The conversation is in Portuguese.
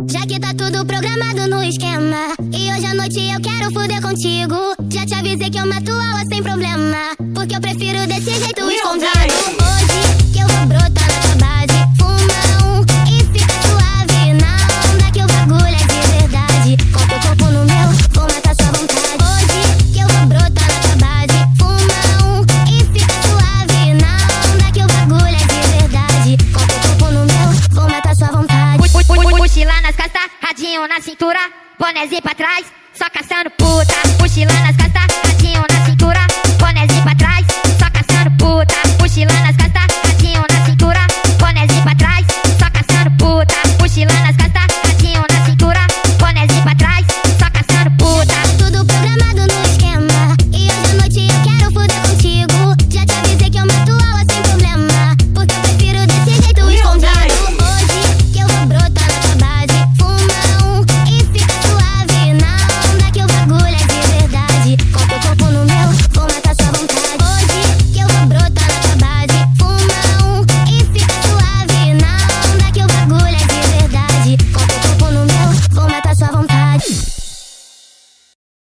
Já que tá tudo programado no esquema, e hoje à noite eu quero fuder contigo. Já te avisei que eu mato aula sem problema, porque eu prefiro desse jeito escondido. Hoje que eu vou brotar na tua base, fuma um e fica suave na onda, que o bagulho é de verdade. Com teu corpo no meu, vou matar sua vontade. Hoje que eu vou brotar na tua base, fuma um e fica suave na onda, que o bagulho é de verdade. Com teu corpo no meu, vou matar sua vontade. Mochila nas costas, radinho na cintura, bonézinho pra trás, só caçando puta. Mochila nas costas,